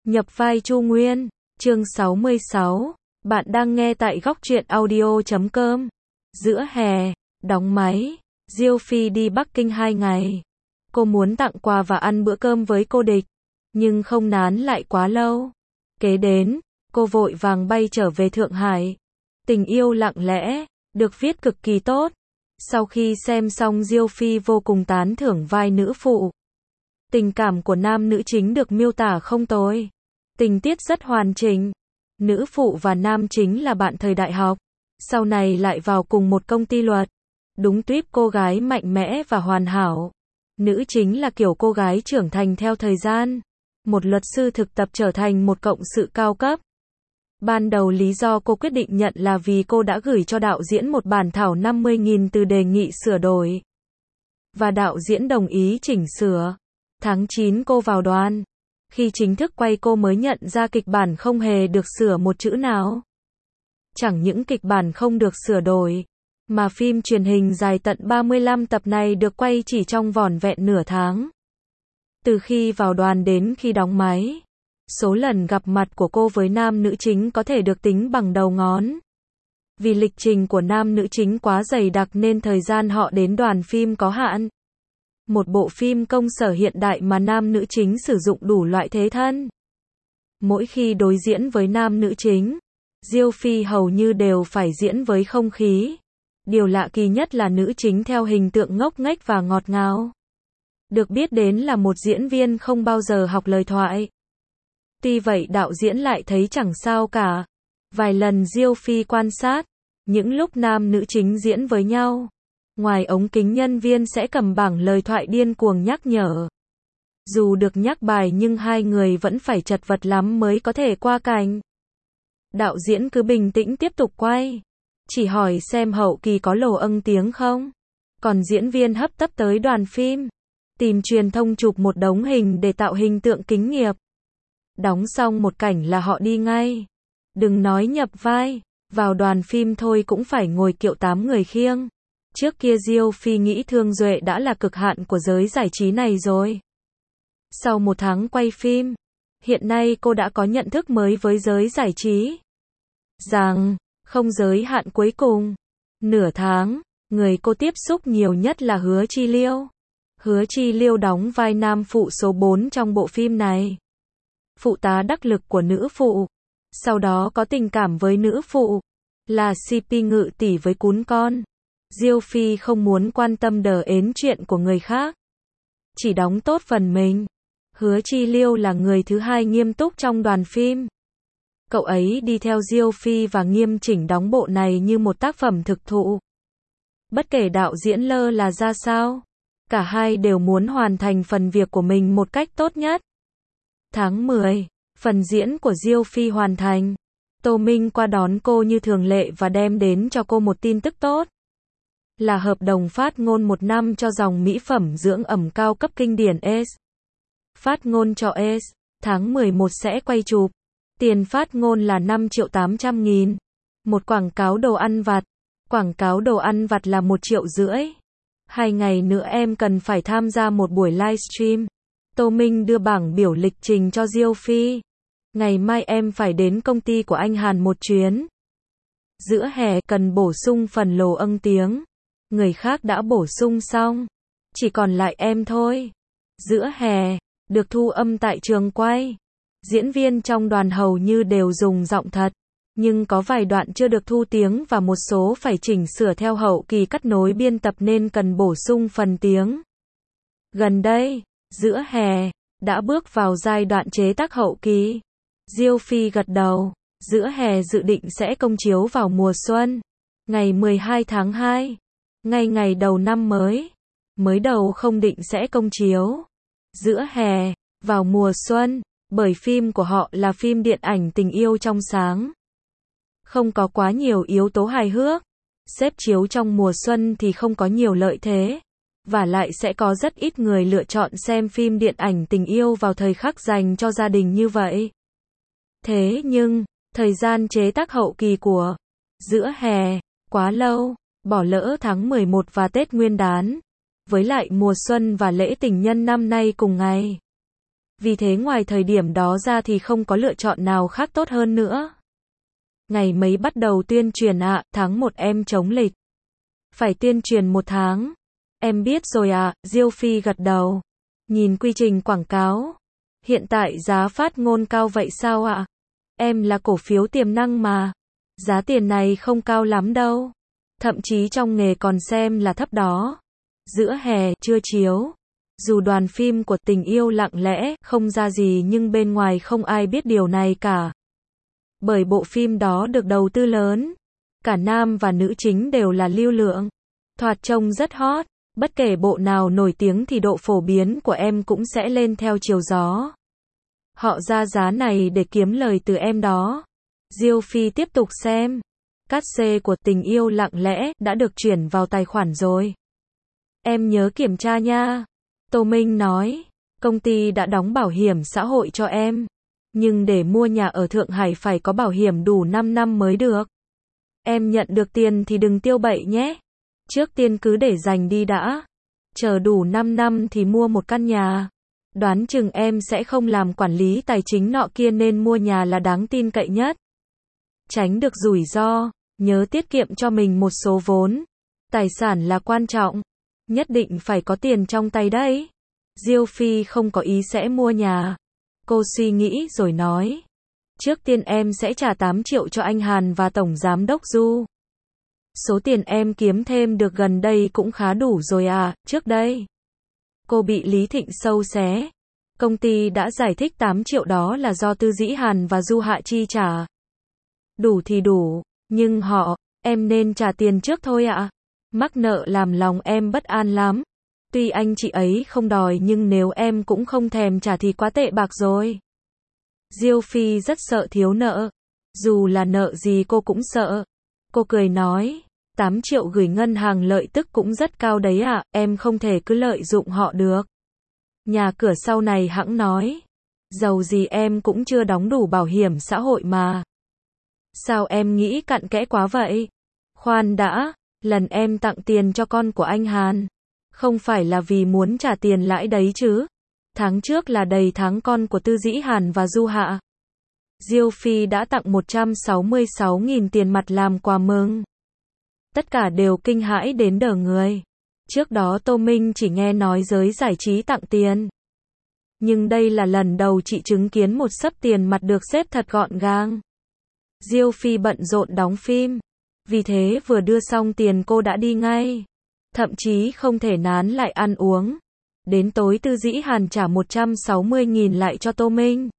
Nhập vai Chu Nguyên, chương 66. Bạn đang nghe tại góc truyện audio.com. Giữa hè, đóng máy, Diêu Phi đi Bắc Kinh 2 ngày. Cô muốn tặng quà và ăn bữa cơm với cô địch, nhưng không nán lại quá lâu. Kế đến, cô vội vàng bay trở về Thượng Hải. Tình yêu lặng lẽ, được viết cực kỳ tốt. Sau khi xem xong, Diêu Phi vô cùng tán thưởng vai nữ phụ. Tình cảm của nam nữ chính được miêu tả không tồi. Tình tiết rất hoàn chỉnh. Nữ phụ và nam chính là bạn thời đại học, sau này lại vào cùng một công ty luật. Đúng tuýp cô gái mạnh mẽ và hoàn hảo. Nữ chính là kiểu cô gái trưởng thành theo thời gian. Một luật sư thực tập trở thành một cộng sự cao cấp. Ban đầu lý do cô quyết định nhận là vì cô đã gửi cho đạo diễn một bản thảo 50.000 từ đề nghị sửa đổi. Và đạo diễn đồng ý chỉnh sửa. Tháng 9 cô vào đoàn. Khi chính thức quay cô mới nhận ra kịch bản không hề được sửa một chữ nào. Chẳng những kịch bản không được sửa đổi, mà phim truyền hình dài tận 35 tập này được quay chỉ trong vỏn vẹn nửa tháng. Từ khi vào đoàn đến khi đóng máy, số lần gặp mặt của cô với nam nữ chính có thể được tính bằng đầu ngón. Vì lịch trình của nam nữ chính quá dày đặc nên thời gian họ đến đoàn phim có hạn. Một bộ phim công sở hiện đại mà nam nữ chính sử dụng đủ loại thế thân. Mỗi khi đối diễn với nam nữ chính, Diêu Phi hầu như đều phải diễn với không khí. Điều lạ kỳ nhất là nữ chính theo hình tượng ngốc nghếch và ngọt ngào. Được biết đến là một diễn viên không bao giờ học lời thoại. Tuy vậy đạo diễn lại thấy chẳng sao cả. Vài lần Diêu Phi quan sát, những lúc nam nữ chính diễn với nhau, ngoài ống kính nhân viên sẽ cầm bảng lời thoại điên cuồng nhắc nhở. Dù được nhắc bài nhưng hai người vẫn phải chật vật lắm mới có thể qua cảnh. Đạo diễn cứ bình tĩnh tiếp tục quay. Chỉ hỏi xem hậu kỳ có lồ âng tiếng không. Còn diễn viên hấp tấp tới đoàn phim. Tìm truyền thông chụp một đống hình để tạo hình tượng kính nghiệp. Đóng xong một cảnh là họ đi ngay. Đừng nói nhập vai. Vào đoàn phim thôi cũng phải ngồi kiệu 8 người khiêng. Trước kia Diêu Phi nghĩ Thương Duệ đã là cực hạn của giới giải trí này rồi. Sau một tháng quay phim, hiện nay cô đã có nhận thức mới với giới giải trí. Rằng, không giới hạn cuối cùng. Nửa tháng, người cô tiếp xúc nhiều nhất là Hứa Chi Liêu. Hứa Chi Liêu đóng vai nam phụ số 4 trong bộ phim này. Phụ tá đắc lực của nữ phụ. Sau đó có tình cảm với nữ phụ. Là CP Ngự Tỷ với cún con. Diêu Phi không muốn quan tâm đờ ến chuyện của người khác. Chỉ đóng tốt phần mình. Hứa Chi Liêu là người thứ hai nghiêm túc trong đoàn phim. Cậu ấy đi theo Diêu Phi và nghiêm chỉnh đóng bộ này như một tác phẩm thực thụ. Bất kể đạo diễn lơ là ra sao, cả hai đều muốn hoàn thành phần việc của mình một cách tốt nhất. Tháng 10, phần diễn của Diêu Phi hoàn thành. Tô Minh qua đón cô như thường lệ và đem đến cho cô một tin tức tốt. Là hợp đồng phát ngôn 1 năm cho dòng mỹ phẩm dưỡng ẩm cao cấp kinh điển S. Phát ngôn cho S, tháng 11 sẽ quay chụp. Tiền phát ngôn là 5.800.000. Một quảng cáo đồ ăn vặt. Quảng cáo đồ ăn vặt là 1,5 triệu. 2 ngày nữa em cần phải tham gia một buổi livestream. Tô Minh đưa bảng biểu lịch trình cho Diêu Phi. Ngày mai em phải đến công ty của anh Hàn một chuyến. Giữa hè cần bổ sung phần lồ âng tiếng. Người khác đã bổ sung xong. Chỉ còn lại em thôi. Giữa hè, được thu âm tại trường quay. Diễn viên trong đoàn hầu như đều dùng giọng thật. Nhưng có vài đoạn chưa được thu tiếng và một số phải chỉnh sửa theo hậu kỳ cắt nối biên tập nên cần bổ sung phần tiếng. Gần đây, giữa hè, đã bước vào giai đoạn chế tác hậu kỳ. Diêu Phi gật đầu. Giữa hè dự định sẽ công chiếu vào mùa xuân. Ngày 12 tháng 2. Ngay ngày đầu năm mới. Mới đầu không định sẽ công chiếu giữa hè, vào mùa xuân, bởi phim của họ là phim điện ảnh tình yêu trong sáng. Không có quá nhiều yếu tố hài hước. Xếp chiếu trong mùa xuân thì không có nhiều lợi thế. Và lại sẽ có rất ít người lựa chọn xem phim điện ảnh tình yêu vào thời khắc dành cho gia đình như vậy. Thế nhưng, thời gian chế tác hậu kỳ của giữa hè quá lâu, bỏ lỡ tháng 11 và Tết Nguyên đán. Với lại mùa xuân và lễ tình nhân năm nay cùng ngày. Vì thế ngoài thời điểm đó ra thì không có lựa chọn nào khác tốt hơn nữa. Ngày mấy bắt đầu tuyên truyền ạ? Tháng 1 em chống lịch. Phải tuyên truyền 1 tháng. Em biết rồi ạ, Diêu Phi gật đầu. Nhìn quy trình quảng cáo. Hiện tại giá phát ngôn cao vậy sao ạ? Em là cổ phiếu tiềm năng mà. Giá tiền này không cao lắm đâu. Thậm chí trong nghề còn xem là thấp đó. Giữa hè, chưa chiếu. Dù đoàn phim của Tình yêu lặng lẽ không ra gì nhưng bên ngoài không ai biết điều này cả. Bởi bộ phim đó được đầu tư lớn. Cả nam và nữ chính đều là lưu lượng. Thoạt trông rất hot. Bất kể bộ nào nổi tiếng thì độ phổ biến của em cũng sẽ lên theo chiều gió. Họ ra giá này để kiếm lời từ em đó. Diêu Phi tiếp tục xem. Cát xê của Tình yêu lặng lẽ đã được chuyển vào tài khoản rồi. Em nhớ kiểm tra nha. Tô Minh nói. Công ty đã đóng bảo hiểm xã hội cho em. Nhưng để mua nhà ở Thượng Hải phải có bảo hiểm đủ 5 năm mới được. Em nhận được tiền thì đừng tiêu bậy nhé. Trước tiên cứ để dành đi đã. Chờ đủ 5 năm thì mua một căn nhà. Đoán chừng em sẽ không làm quản lý tài chính nọ kia nên mua nhà là đáng tin cậy nhất. Tránh được rủi ro, nhớ tiết kiệm cho mình một số vốn. Tài sản là quan trọng. Nhất định phải có tiền trong tay đấy. Diêu Phi không có ý sẽ mua nhà. Cô suy nghĩ rồi nói. Trước tiên em sẽ trả 8 triệu cho anh Hàn và Tổng Giám đốc Du. Số tiền em kiếm thêm được gần đây cũng khá đủ rồi à, trước đây. Cô bị Lý Thịnh sâu xé. Công ty đã giải thích 8 triệu đó là do Tư Dĩ Hàn và Du Hạ chi trả. Đủ thì đủ, nhưng em nên trả tiền trước thôi ạ. Mắc nợ làm lòng em bất an lắm. Tuy anh chị ấy không đòi nhưng nếu em cũng không thèm trả thì quá tệ bạc rồi. Diêu Phi rất sợ thiếu nợ. Dù là nợ gì cô cũng sợ. Cô cười nói, 8 triệu gửi ngân hàng lợi tức cũng rất cao đấy ạ, em không thể cứ lợi dụng họ được. Nhà cửa sau này hẵng nói. Dầu gì em cũng chưa đóng đủ bảo hiểm xã hội mà. Sao em nghĩ cặn kẽ quá vậy? Khoan đã, lần em tặng tiền cho con của anh Hàn. Không phải là vì muốn trả tiền lãi đấy chứ. Tháng trước là đầy tháng con của Tư Dĩ Hàn và Du Hạ. Diêu Phi đã tặng 166.000 tiền mặt làm quà mừng. Tất cả đều kinh hãi đến đờ người. Trước đó Tô Minh chỉ nghe nói giới giải trí tặng tiền. Nhưng đây là lần đầu chị chứng kiến một xấp tiền mặt được xếp thật gọn gàng. Diêu Phi bận rộn đóng phim. Vì thế vừa đưa xong tiền cô đã đi ngay. Thậm chí không thể nán lại ăn uống. Đến tối Tư Dĩ Hàn trả 160.000 lại cho Tô Minh.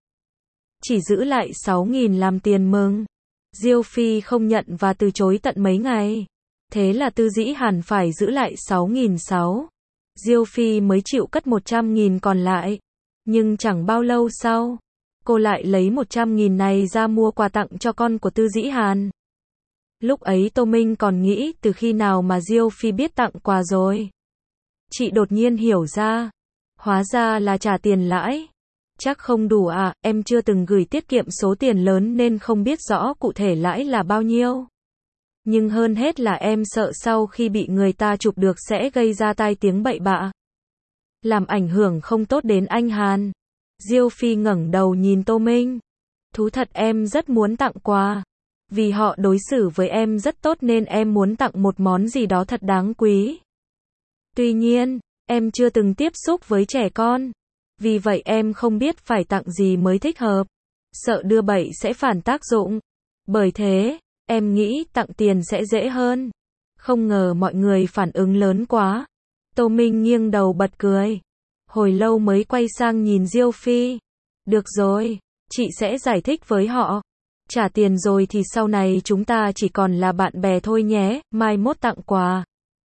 Chỉ giữ lại 6.000 làm tiền mừng. Diêu Phi không nhận và từ chối tận mấy ngày. Thế là Tư Dĩ Hàn phải giữ lại 6.600. Diêu Phi mới chịu cất 100.000 còn lại. Nhưng chẳng bao lâu sau, cô lại lấy 100.000 này ra mua quà tặng cho con của Tư Dĩ Hàn. Lúc ấy Tô Minh còn nghĩ từ khi nào mà Diêu Phi biết tặng quà rồi. Chị đột nhiên hiểu ra. Hóa ra là trả tiền lãi. Chắc không đủ à, em chưa từng gửi tiết kiệm số tiền lớn nên không biết rõ cụ thể lãi là bao nhiêu. Nhưng hơn hết là em sợ sau khi bị người ta chụp được sẽ gây ra tai tiếng bậy bạ. Làm ảnh hưởng không tốt đến anh Hàn. Diêu Phi ngẩng đầu nhìn Tô Minh. Thú thật em rất muốn tặng quà. Vì họ đối xử với em rất tốt nên em muốn tặng một món gì đó thật đáng quý. Tuy nhiên, em chưa từng tiếp xúc với trẻ con. Vì vậy em không biết phải tặng gì mới thích hợp. Sợ đưa bậy sẽ phản tác dụng. Bởi thế, em nghĩ tặng tiền sẽ dễ hơn. Không ngờ mọi người phản ứng lớn quá. Tô Minh nghiêng đầu bật cười. Hồi lâu mới quay sang nhìn Diêu Phi. Được rồi, chị sẽ giải thích với họ. Trả tiền rồi thì sau này chúng ta chỉ còn là bạn bè thôi nhé, mai mốt tặng quà.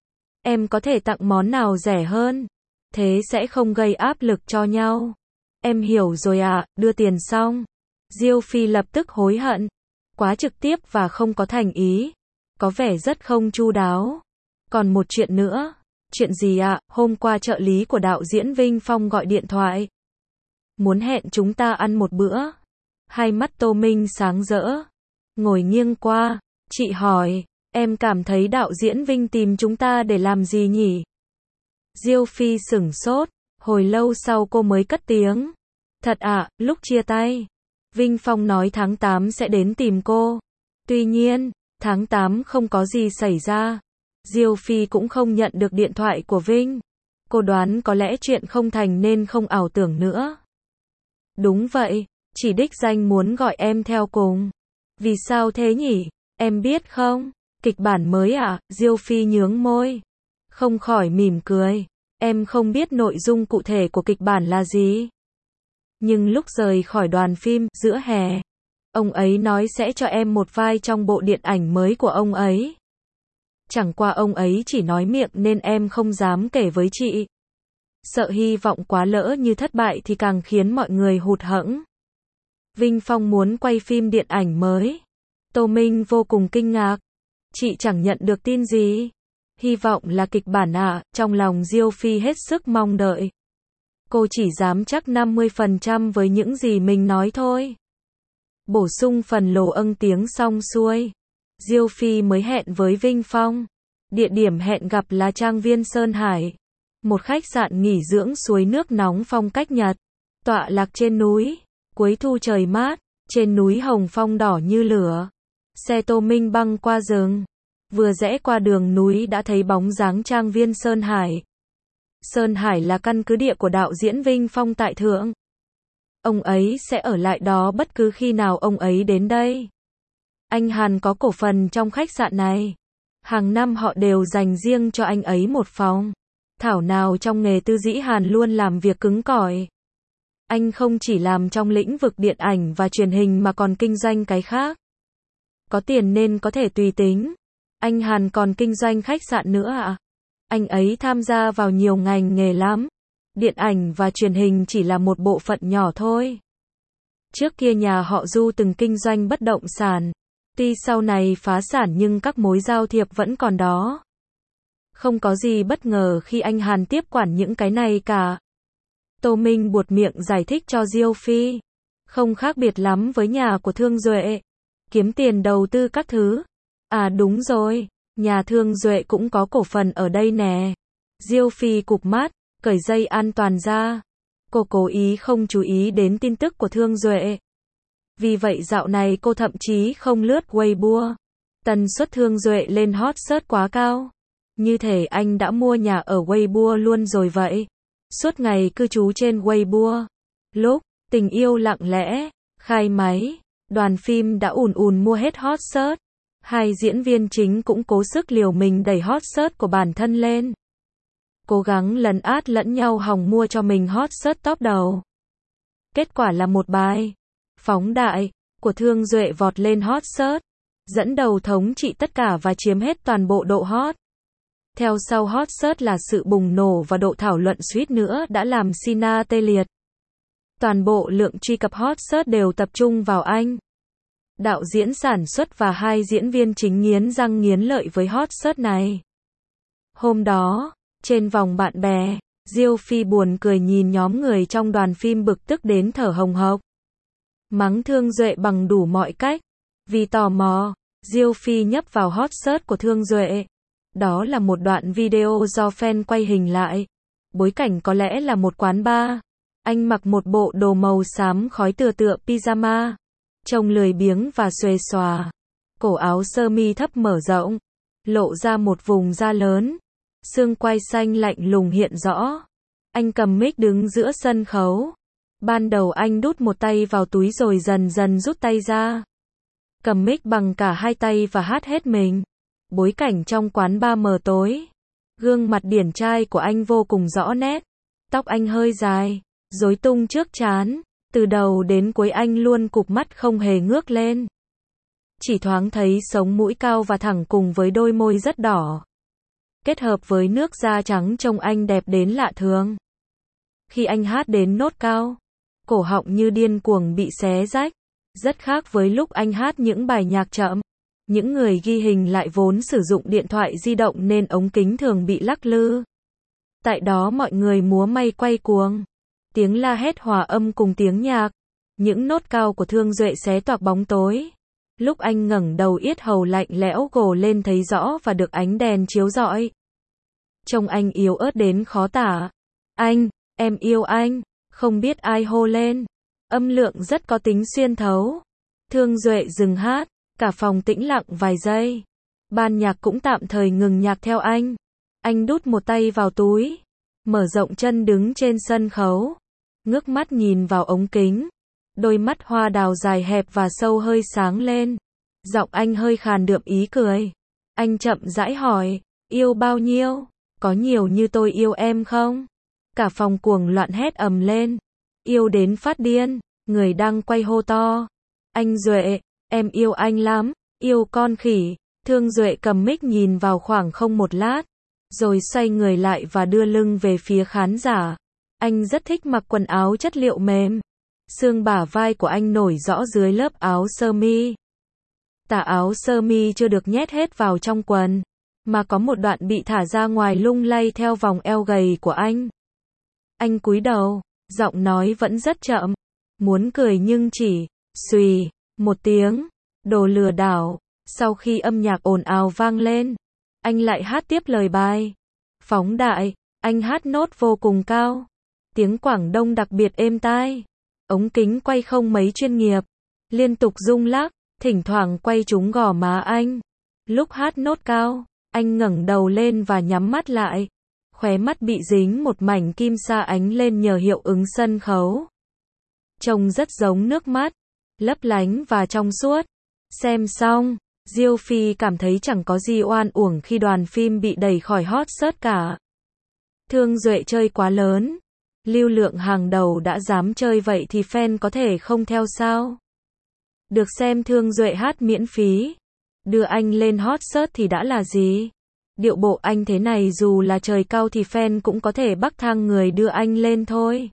Em có thể tặng món nào rẻ hơn. Thế sẽ không gây áp lực cho nhau. Em hiểu rồi ạ, đưa tiền xong. Diêu Phi lập tức hối hận. Quá trực tiếp và không có thành ý. Có vẻ rất không chu đáo. Còn một chuyện nữa. Chuyện gì ạ? Hôm qua trợ lý của đạo diễn Vinh Phong gọi điện thoại. Muốn hẹn chúng ta ăn một bữa. Hai mắt Tô Minh sáng rỡ. Ngồi nghiêng qua, chị hỏi, em cảm thấy đạo diễn Vinh tìm chúng ta để làm gì nhỉ? Diêu Phi sửng sốt, hồi lâu sau cô mới cất tiếng. Thật ạ, lúc chia tay, Vinh Phong nói tháng 8 sẽ đến tìm cô. Tuy nhiên, tháng 8 không có gì xảy ra. Diêu Phi cũng không nhận được điện thoại của Vinh. Cô đoán có lẽ chuyện không thành nên không ảo tưởng nữa. Đúng vậy, chỉ đích danh muốn gọi em theo cùng. Vì sao thế nhỉ? Em biết không? Kịch bản mới à? Diêu Phi nhướng môi. Không khỏi mỉm cười. Em không biết nội dung cụ thể của kịch bản là gì. Nhưng lúc rời khỏi đoàn phim, giữa hè, ông ấy nói sẽ cho em một vai trong bộ điện ảnh mới của ông ấy. Chẳng qua ông ấy chỉ nói miệng nên em không dám kể với chị. Sợ hy vọng quá lỡ như thất bại thì càng khiến mọi người hụt hẫng. Vinh Phong muốn quay phim điện ảnh mới. Tô Minh vô cùng kinh ngạc. Chị chẳng nhận được tin gì. Hy vọng là kịch bản ạ, trong lòng Diêu Phi hết sức mong đợi. Cô chỉ dám chắc 50% với những gì mình nói thôi. Bổ sung phần lồ âng tiếng xong xuôi. Diêu Phi mới hẹn với Vinh Phong. Địa điểm hẹn gặp là Trang viên Sơn Hải. Một khách sạn nghỉ dưỡng suối nước nóng phong cách Nhật. Tọa lạc trên núi. Cuối thu trời mát. Trên núi hồng phong đỏ như lửa. Xe Tô Minh băng qua rừng. Vừa rẽ qua đường núi đã thấy bóng dáng Trang viên Sơn Hải. Sơn Hải là căn cứ địa của đạo diễn Vinh Phong tại Thượng. Ông ấy sẽ ở lại đó bất cứ khi nào ông ấy đến đây. Anh Hàn có cổ phần trong khách sạn này. Hàng năm họ đều dành riêng cho anh ấy một phòng. Thảo nào trong nghề tư dĩ Hàn luôn làm việc cứng cỏi. Anh không chỉ làm trong lĩnh vực điện ảnh và truyền hình mà còn kinh doanh cái khác. Có tiền nên có thể tùy tính. Anh Hàn còn kinh doanh khách sạn nữa ạ. Anh ấy tham gia vào nhiều ngành nghề lắm. Điện ảnh và truyền hình chỉ là một bộ phận nhỏ thôi. Trước kia nhà họ Du từng kinh doanh bất động sản. Tuy sau này phá sản nhưng các mối giao thiệp vẫn còn đó. Không có gì bất ngờ khi anh Hàn tiếp quản những cái này cả. Tô Minh buột miệng giải thích cho Diêu Phi. Không khác biệt lắm với nhà của Thương Duệ. Kiếm tiền đầu tư các thứ. À đúng rồi, nhà Thương Duệ cũng có cổ phần ở đây nè. Diêu Phi cụp mắt, cởi dây an toàn ra. Cô cố ý không chú ý đến tin tức của Thương Duệ. Vì vậy dạo này cô thậm chí không lướt Weibo. Tần suất Thương Duệ lên hot search quá cao. Như thể anh đã mua nhà ở Weibo luôn rồi vậy. Suốt ngày cư trú trên Weibo. Lúc Tình yêu lặng lẽ khai máy, đoàn phim đã ùn ùn mua hết hot search. Hai diễn viên chính cũng cố sức liều mình đẩy hot search của bản thân lên. Cố gắng lấn át lẫn nhau hòng mua cho mình hot search top đầu. Kết quả là một bài phóng đại của Thương Duệ vọt lên hot search, dẫn đầu thống trị tất cả và chiếm hết toàn bộ độ hot. Theo sau hot search là sự bùng nổ và độ thảo luận suýt nữa đã làm Sina tê liệt. Toàn bộ lượng truy cập hot search đều tập trung vào anh. Đạo diễn sản xuất và hai diễn viên chính nghiến răng nghiến lợi với hot search này. Hôm đó, trên vòng bạn bè, Diêu Phi buồn cười nhìn nhóm người trong đoàn phim bực tức đến thở hồng hộc. Mắng Thương Duệ bằng đủ mọi cách. Vì tò mò, Diêu Phi nhấp vào hot search của Thương Duệ. Đó là một đoạn video do fan quay hình lại. Bối cảnh có lẽ là một quán bar. Anh mặc một bộ đồ màu xám khói tựa pyjama. Trông lười biếng và xuề xòa. Cổ áo sơ mi thấp mở rộng. Lộ ra một vùng da lớn. Xương quai xanh lạnh lùng hiện rõ. Anh cầm mic đứng giữa sân khấu. Ban đầu anh đút một tay vào túi rồi dần dần rút tay ra. Cầm mic bằng cả hai tay và hát hết mình. Bối cảnh trong quán bar mờ tối. Gương mặt điển trai của anh vô cùng rõ nét. Tóc anh hơi dài, rối tung trước trán. Từ đầu đến cuối anh luôn cụp mắt không hề ngước lên. Chỉ thoáng thấy sống mũi cao và thẳng cùng với đôi môi rất đỏ. Kết hợp với nước da trắng trông anh đẹp đến lạ thường. Khi anh hát đến nốt cao, cổ họng như điên cuồng bị xé rách. Rất khác với lúc anh hát những bài nhạc chậm. Những người ghi hình lại vốn sử dụng điện thoại di động nên ống kính thường bị lắc lư. Tại đó mọi người múa may quay cuồng. Tiếng la hét hòa âm cùng tiếng nhạc. Những nốt cao của Thương Duệ xé toạc bóng tối. Lúc anh ngẩng đầu yết hầu lạnh lẽo gồ lên thấy rõ và được ánh đèn chiếu rọi. Trông anh yếu ớt đến khó tả. Anh, em yêu anh. Không biết ai hô lên. Âm lượng rất có tính xuyên thấu. Thương Duệ dừng hát. Cả phòng tĩnh lặng vài giây. Ban nhạc cũng tạm thời ngừng nhạc theo anh. Anh đút một tay vào túi. Mở rộng chân đứng trên sân khấu. Ngước mắt nhìn vào ống kính. Đôi mắt hoa đào dài hẹp và sâu hơi sáng lên. Giọng anh hơi khàn đượm ý cười. Anh chậm rãi hỏi, yêu bao nhiêu? Có nhiều như tôi yêu em không? Cả phòng cuồng loạn hét ầm lên. Yêu đến phát điên, người đang quay hô to. Anh Duệ, em yêu anh lắm, yêu con khỉ. Thương Duệ cầm mic nhìn vào khoảng không một lát, rồi xoay người lại và đưa lưng về phía khán giả. Anh rất thích mặc quần áo chất liệu mềm. Xương bả vai của anh nổi rõ dưới lớp áo sơ mi. Tà áo sơ mi chưa được nhét hết vào trong quần, mà có một đoạn bị thả ra ngoài lung lay theo vòng eo gầy của anh. Anh cúi đầu, giọng nói vẫn rất chậm, muốn cười nhưng chỉ xùy một tiếng. Đồ lừa đảo. Sau khi âm nhạc ồn ào vang lên, anh lại hát tiếp lời bài. Phóng đại, anh hát nốt vô cùng cao. Tiếng Quảng Đông đặc biệt êm tai. Ống kính quay không mấy chuyên nghiệp, liên tục rung lắc, thỉnh thoảng quay trúng gò má anh. Lúc hát nốt cao, anh ngẩng đầu lên và nhắm mắt lại. Khóe mắt bị dính một mảnh kim sa ánh lên nhờ hiệu ứng sân khấu. Trông rất giống nước mắt, lấp lánh và trong suốt. Xem xong, Diêu Phi cảm thấy chẳng có gì oan uổng khi đoàn phim bị đẩy khỏi hot search cả. Thương Duệ chơi quá lớn. Lưu lượng hàng đầu đã dám chơi vậy thì fan có thể không theo sao? Được xem Thương Duệ hát miễn phí. Đưa anh lên hot search thì đã là gì? Điệu bộ anh thế này dù là trời cao thì fan cũng có thể bắc thang người đưa anh lên thôi.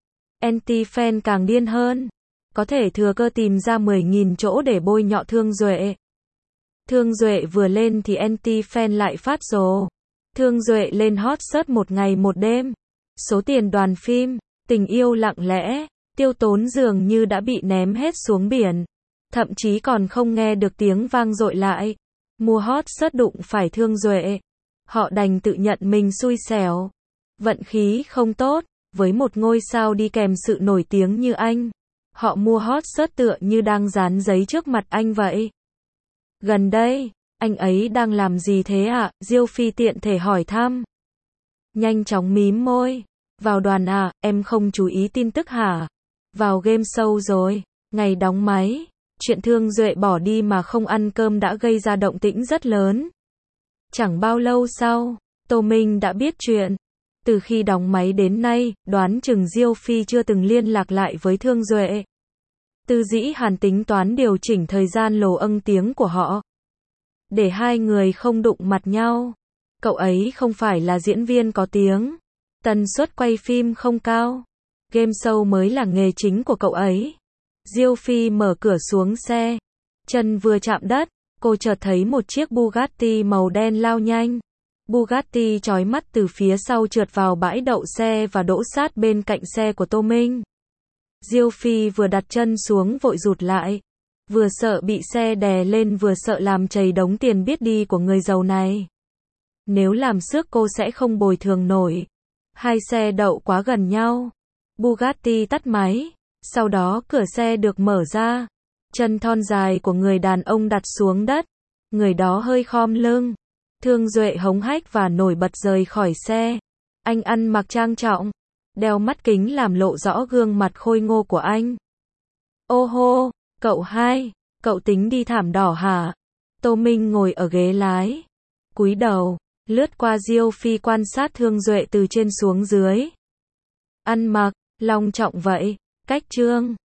Anti-fan càng điên hơn. Có thể thừa cơ tìm ra 10.000 chỗ để bôi nhọ Thương Duệ. Thương Duệ vừa lên thì anti-fan lại phát rồ. Thương Duệ lên hot search một ngày một đêm. Số tiền đoàn phim, tình yêu lặng lẽ, tiêu tốn dường như đã bị ném hết xuống biển. Thậm chí còn không nghe được tiếng vang dội lại. Mua hot search đụng phải Thương Duệ. Họ đành tự nhận mình xui xẻo. Vận khí không tốt, với một ngôi sao đi kèm sự nổi tiếng như anh. Họ mua hot search tựa như đang dán giấy trước mặt anh vậy. Gần đây, anh ấy đang làm gì thế ạ? Diêu Phi tiện thể hỏi thăm. Nhanh chóng mím môi. Vào đoàn à, em không chú ý tin tức hả? Vào game show rồi. Ngày đóng máy, chuyện Thương Duệ bỏ đi mà không ăn cơm đã gây ra động tĩnh rất lớn. Chẳng bao lâu sau, Tô Minh đã biết chuyện. Từ khi đóng máy đến nay, đoán chừng Diêu Phi chưa từng liên lạc lại với Thương Duệ. Tư Dĩ Hàn tính toán điều chỉnh thời gian lồ âng tiếng của họ, để hai người không đụng mặt nhau. Cậu ấy không phải là diễn viên có tiếng. Tần suất quay phim không cao. Game show mới là nghề chính của cậu ấy. Diêu Phi mở cửa xuống xe. Chân vừa chạm đất, cô chợt thấy một chiếc Bugatti màu đen lao nhanh. Bugatti chói mắt từ phía sau trượt vào bãi đậu xe và đỗ sát bên cạnh xe của Tô Minh. Diêu Phi vừa đặt chân xuống vội rụt lại. Vừa sợ bị xe đè lên vừa sợ làm trầy đống tiền biết đi của người giàu này. Nếu làm xước cô sẽ không bồi thường nổi. Hai xe đậu quá gần nhau. Bugatti tắt máy. Sau đó cửa xe được mở ra. Chân thon dài của người đàn ông đặt xuống đất. Người đó hơi khom lưng. Thương Duệ hống hách và nổi bật rời khỏi xe. Anh ăn mặc trang trọng. Đeo mắt kính làm lộ rõ gương mặt khôi ngô của anh. Ô hô, cậu hai, cậu tính đi thảm đỏ hả? Tô Minh ngồi ở ghế lái. Cúi đầu, lướt qua Diêu Phi quan sát Thương Duệ từ trên xuống dưới. Ăn mặc, long trọng vậy, cách trương.